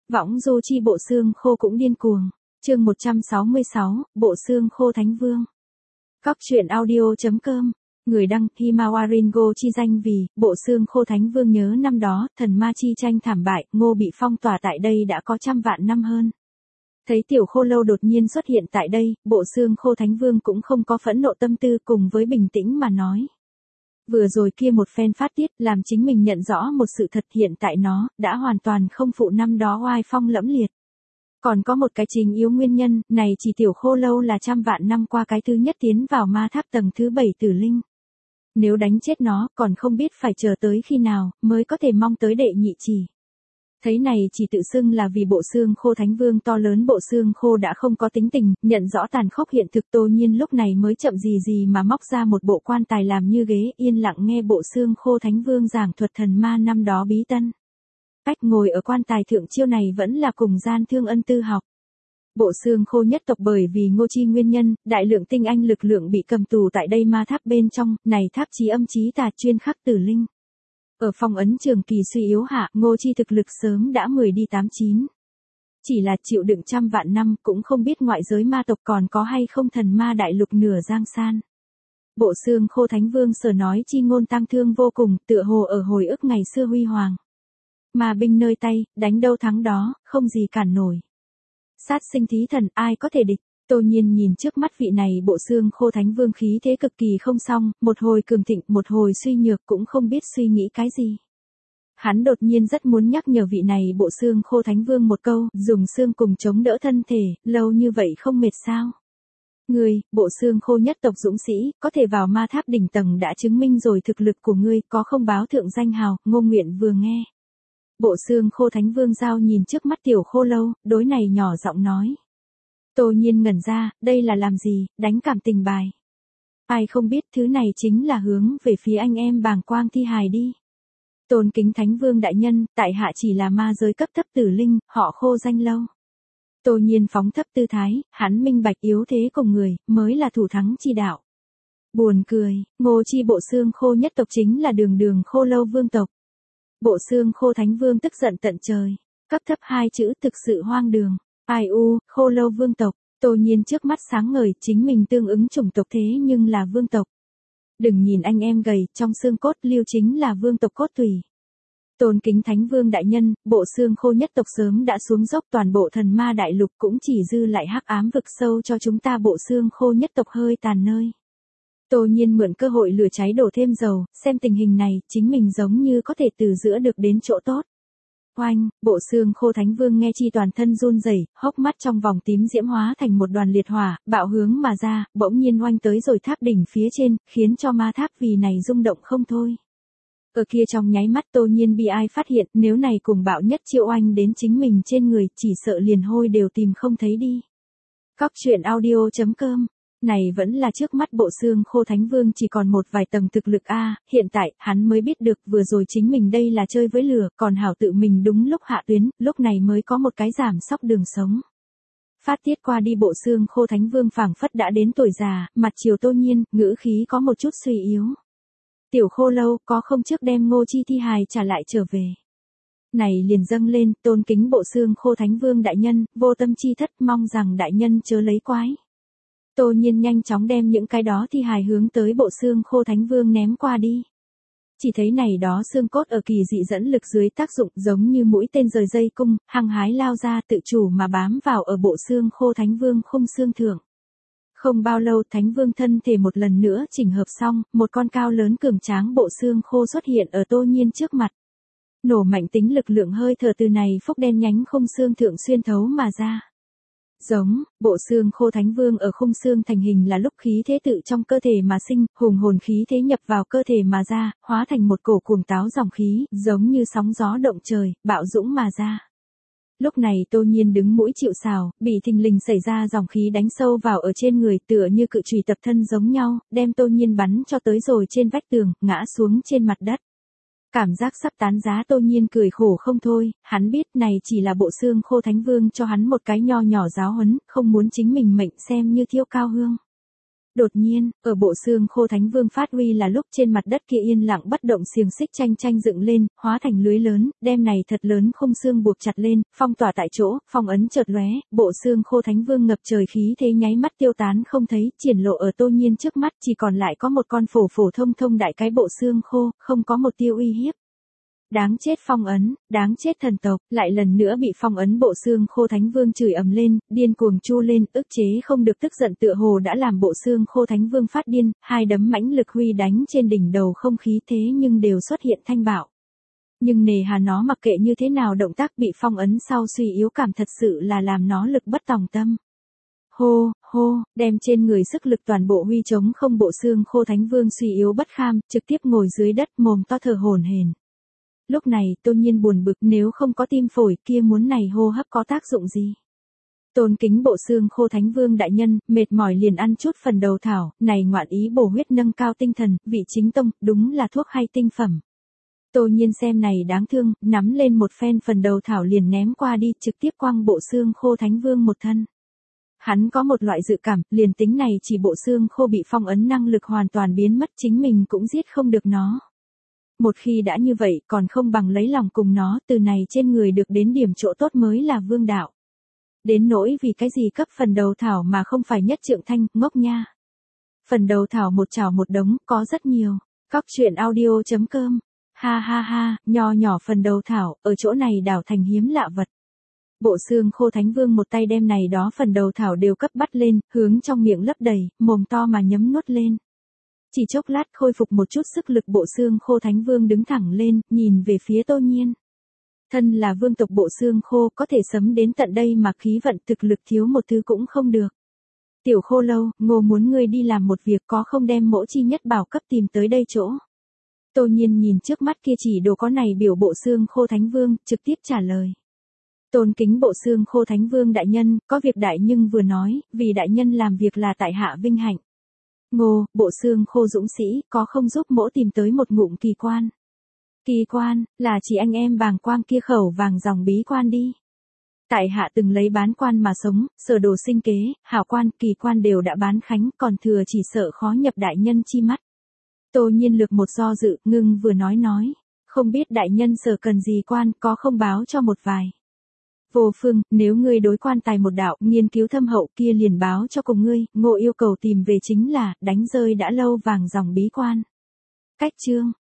Võng du chi bộ xương khô cũng điên cuồng. Chương 166, bộ xương khô Thánh Vương. Góc truyện audio.com. Người đăng Himawaringo chi danh vì bộ xương khô Thánh Vương. Nhớ năm đó, thần ma chi tranh thảm bại, Ngô bị phong tỏa tại đây đã có trăm vạn năm hơn. Thấy tiểu khô lâu đột nhiên xuất hiện tại đây, bộ xương khô Thánh Vương cũng không có phẫn nộ tâm tư, cùng với bình tĩnh mà nói. Vừa rồi kia một phen phát tiết làm chính mình nhận rõ một sự thật, hiện tại nó đã hoàn toàn không phụ năm đó oai phong lẫm liệt. Còn có một cái chính yếu nguyên nhân, này chỉ tiểu khô lâu là trăm vạn năm qua cái thứ nhất tiến vào ma tháp tầng thứ 7 tử linh. Nếu đánh chết nó, còn không biết phải chờ tới khi nào mới có thể mong tới đệ nhị chỉ. Thấy này chỉ tự xưng là vì bộ xương khô Thánh Vương to lớn, bộ xương khô đã không có tính tình, nhận rõ tàn khốc hiện thực. Tô Nhiên lúc này mới chậm gì mà móc ra một bộ quan tài làm như ghế, yên lặng nghe bộ xương khô Thánh Vương giảng thuật thần ma năm đó bí tân. Cách ngồi ở quan tài thượng chiêu này vẫn là cùng gian thương ân tư học. Bộ xương khô nhất tộc bởi vì Ngô chi nguyên nhân, đại lượng tinh anh lực lượng bị cầm tù tại đây ma tháp bên trong, này tháp chí âm chí tà chuyên khắc tử linh. Ở phong ấn trường kỳ suy yếu hạ, Ngô chi thực lực sớm đã 10 đi 89. Chỉ là chịu đựng trăm vạn năm, cũng không biết ngoại giới ma tộc còn có hay không thần ma đại lục nửa giang san. Bộ xương khô Thánh Vương sở nói chi ngôn tang thương vô cùng, tựa hồ ở hồi ức ngày xưa huy hoàng. Ma binh nơi tay, đánh đâu thắng đó, không gì cản nổi. Sát sinh thí thần, ai có thể địch? Tô Nhiên nhìn trước mắt vị này bộ xương khô Thánh Vương khí thế cực kỳ không xong, một hồi cường thịnh, một hồi suy nhược, cũng không biết suy nghĩ cái gì. Hắn đột nhiên rất muốn nhắc nhở vị này bộ xương khô Thánh Vương một câu, dùng xương cùng chống đỡ thân thể, lâu như vậy không mệt sao? Ngươi, bộ xương khô nhất tộc dũng sĩ, có thể vào ma tháp đỉnh tầng đã chứng minh rồi thực lực của ngươi, có không báo thượng danh hào. Ngô Nguyện vừa nghe. Bộ xương khô Thánh Vương giao nhìn trước mắt tiểu khô lâu, đối này nhỏ giọng nói. Tô Nhiên ngẩn ra, đây là làm gì, đánh cảm tình bài. Ai không biết thứ này chính là hướng về phía anh em bàng quang thi hài đi. Tôn kính Thánh Vương đại nhân, tại hạ chỉ là ma giới cấp thấp tử linh, họ khô danh lâu. Tô Nhiên phóng thấp tư thái, hắn minh bạch yếu thế cùng người, mới là thủ thắng chi đạo. Buồn cười, Ngô chi bộ xương khô nhất tộc chính là đường khô lâu vương tộc. Bộ xương khô Thánh Vương tức giận tận trời, cấp thấp hai chữ thực sự hoang đường. Ai u, khô lâu vương tộc. Tô Nhiên trước mắt sáng ngời, chính mình tương ứng chủng tộc thế nhưng là vương tộc. Đừng nhìn anh em gầy, trong xương cốt lưu chính là vương tộc cốt tủy. Tôn kính Thánh Vương đại nhân, bộ xương khô nhất tộc sớm đã xuống dốc, toàn bộ thần ma đại lục cũng chỉ dư lại hắc ám vực sâu cho chúng ta bộ xương khô nhất tộc hơi tàn nơi. Tô Nhiên mượn cơ hội lửa cháy đổ thêm dầu, xem tình hình này, chính mình giống như có thể từ giữa được đến chỗ tốt. Oanh, bộ xương khô Thánh Vương nghe chi toàn thân run rẩy, hốc mắt trong vòng tím diễm hóa thành một đoàn liệt hỏa, bạo hướng mà ra, bỗng nhiên oanh tới rồi tháp đỉnh phía trên, khiến cho ma tháp vì này rung động không thôi. Ở kia trong nháy mắt Tô Nhiên bi ai phát hiện, nếu này cùng bạo nhất chiêu oanh đến chính mình trên người, chỉ sợ liền hôi đều tìm không thấy đi. Góc truyện audio.com. Này vẫn là trước mắt bộ xương khô Thánh Vương chỉ còn một vài tầng thực lực a, hiện tại, hắn mới biết được vừa rồi chính mình đây là chơi với lửa, còn hảo tự mình đúng lúc hạ tuyến, lúc này mới có một cái giảm sóc đường sống. Phát tiết qua đi bộ xương khô Thánh Vương phảng phất đã đến tuổi già, mặt chiều Tô Nhiên, ngữ khí có một chút suy yếu. Tiểu khô lâu, có không trước đem Ngô chi thi hài trả lại trở về. Này liền dâng lên, tôn kính bộ xương khô Thánh Vương đại nhân, vô tâm chi thất, mong rằng đại nhân chớ lấy quái. Tô Nhiên nhanh chóng đem những cái đó thi hài hướng tới bộ xương khô Thánh Vương ném qua đi. Chỉ thấy này đó xương cốt ở kỳ dị dẫn lực dưới tác dụng giống như mũi tên rời dây cung, hăng hái lao ra tự chủ mà bám vào ở bộ xương khô Thánh Vương khung xương thượng. Không bao lâu Thánh Vương thân thể một lần nữa chỉnh hợp xong, một con cao lớn cường tráng bộ xương khô xuất hiện ở Tô Nhiên trước mặt. Nổ mạnh tính lực lượng hơi thở từ này phúc đen nhánh khung xương thượng xuyên thấu mà ra. Giống, bộ xương khô Thánh Vương ở khung xương thành hình là lúc khí thế tự trong cơ thể mà sinh, hùng hồn khí thế nhập vào cơ thể mà ra, hóa thành một cổ cuồng táo dòng khí, giống như sóng gió động trời, bạo dũng mà ra. Lúc này Tô Nhiên đứng mũi chịu sào, bị thình lình xảy ra dòng khí đánh sâu vào ở trên người, tựa như cự chùy tập thân giống nhau, đem Tô Nhiên bắn cho tới rồi trên vách tường, ngã xuống trên mặt đất. Cảm giác sắp tán giá Tô Nhiên cười khổ không thôi, hắn biết này chỉ là bộ xương khô Thánh Vương cho hắn một cái nho nhỏ giáo huấn, không muốn chính mình mệnh xem như thiêu cao hương. Đột nhiên, ở bộ xương khô Thánh Vương phát uy là lúc trên mặt đất kia yên lặng bất động xiềng xích chanh dựng lên, hóa thành lưới lớn, đem này thật lớn khung xương buộc chặt lên, phong tỏa tại chỗ, phong ấn chợt lóe, bộ xương khô Thánh Vương ngập trời khí thế nháy mắt tiêu tán không thấy, triển lộ ở Tô Nhiên trước mắt, chỉ còn lại có một con phổ thông đại cái bộ xương khô, không có một tia uy hiếp. Đáng chết phong ấn, đáng chết thần tộc, lại lần nữa bị phong ấn bộ xương khô Thánh Vương chửi ầm lên, điên cuồng chu lên, ức chế không được tức giận tựa hồ đã làm bộ xương khô Thánh Vương phát điên, hai đấm mãnh lực huy đánh trên đỉnh đầu không khí thế nhưng đều xuất hiện thanh bạo. Nhưng nề hà nó mặc kệ như thế nào động tác bị phong ấn sau suy yếu cảm thật sự là làm nó lực bất tòng tâm. Hô, đem trên người sức lực toàn bộ huy chống không bộ xương khô Thánh Vương suy yếu bất kham, trực tiếp ngồi dưới đất mồm to thở hổn hển. Lúc này Tô Nhiên buồn bực nếu không có tim phổi kia muốn này hô hấp có tác dụng gì. Tôn kính bộ xương khô Thánh Vương đại nhân, mệt mỏi liền ăn chút phần đầu thảo, này ngoạn ý bổ huyết nâng cao tinh thần, vị chính tông, đúng là thuốc hay tinh phẩm. Tô Nhiên xem này đáng thương, nắm lên một phen phần đầu thảo liền ném qua đi trực tiếp quăng bộ xương khô Thánh Vương một thân. Hắn có một loại dự cảm, liền tính này chỉ bộ xương khô bị phong ấn năng lực hoàn toàn biến mất chính mình cũng giết không được nó. Một khi đã như vậy còn không bằng lấy lòng cùng nó từ này trên người được đến điểm chỗ tốt mới là vương đạo. Đến nỗi vì cái gì cấp phần đầu thảo mà không phải nhất trượng thanh, ngốc nha. Phần đầu thảo một chảo một đống, có rất nhiều. Cóc truyện audio.com. Ha, nho nhỏ phần đầu thảo, ở chỗ này đảo thành hiếm lạ vật. Bộ xương khô Thánh Vương một tay đem này đó phần đầu thảo đều cấp bắt lên, hướng trong miệng lấp đầy, mồm to mà nhấm nuốt lên. Chỉ chốc lát khôi phục một chút sức lực bộ xương khô Thánh Vương đứng thẳng lên, nhìn về phía Tô Nhiên. Thân là vương tộc bộ xương khô có thể sấm đến tận đây mà khí vận thực lực thiếu một thứ cũng không được. Tiểu Khô Lâu, Ngô muốn ngươi đi làm một việc có không đem mỗ chi nhất bảo cấp tìm tới đây chỗ. Tô Nhiên nhìn trước mắt kia chỉ đồ có này biểu bộ xương khô Thánh Vương, trực tiếp trả lời. Tôn kính bộ xương khô Thánh Vương đại nhân, có việc đại nhưng vừa nói, vì đại nhân làm việc là tại hạ vinh hạnh. Ngô, bộ xương khô dũng sĩ, có không giúp mỗ tìm tới một ngụm kỳ quan. Kỳ quan, là chỉ anh em bàng quang kia khẩu vàng dòng bí quan đi. Tại hạ từng lấy bán quan mà sống, sở đồ sinh kế, hảo quan, kỳ quan đều đã bán khánh, còn thừa chỉ sợ khó nhập đại nhân chi mắt. Tô Nhiên lược một do dự, ngưng vừa nói, không biết đại nhân sở cần gì quan, có không báo cho một vài. Vô Phương, nếu ngươi đối quan tài một đạo, nghiên cứu thâm hậu kia liền báo cho cùng ngươi, Ngô yêu cầu tìm về chính là, đánh rơi đã lâu vàng dòng bí quan. Cách chương.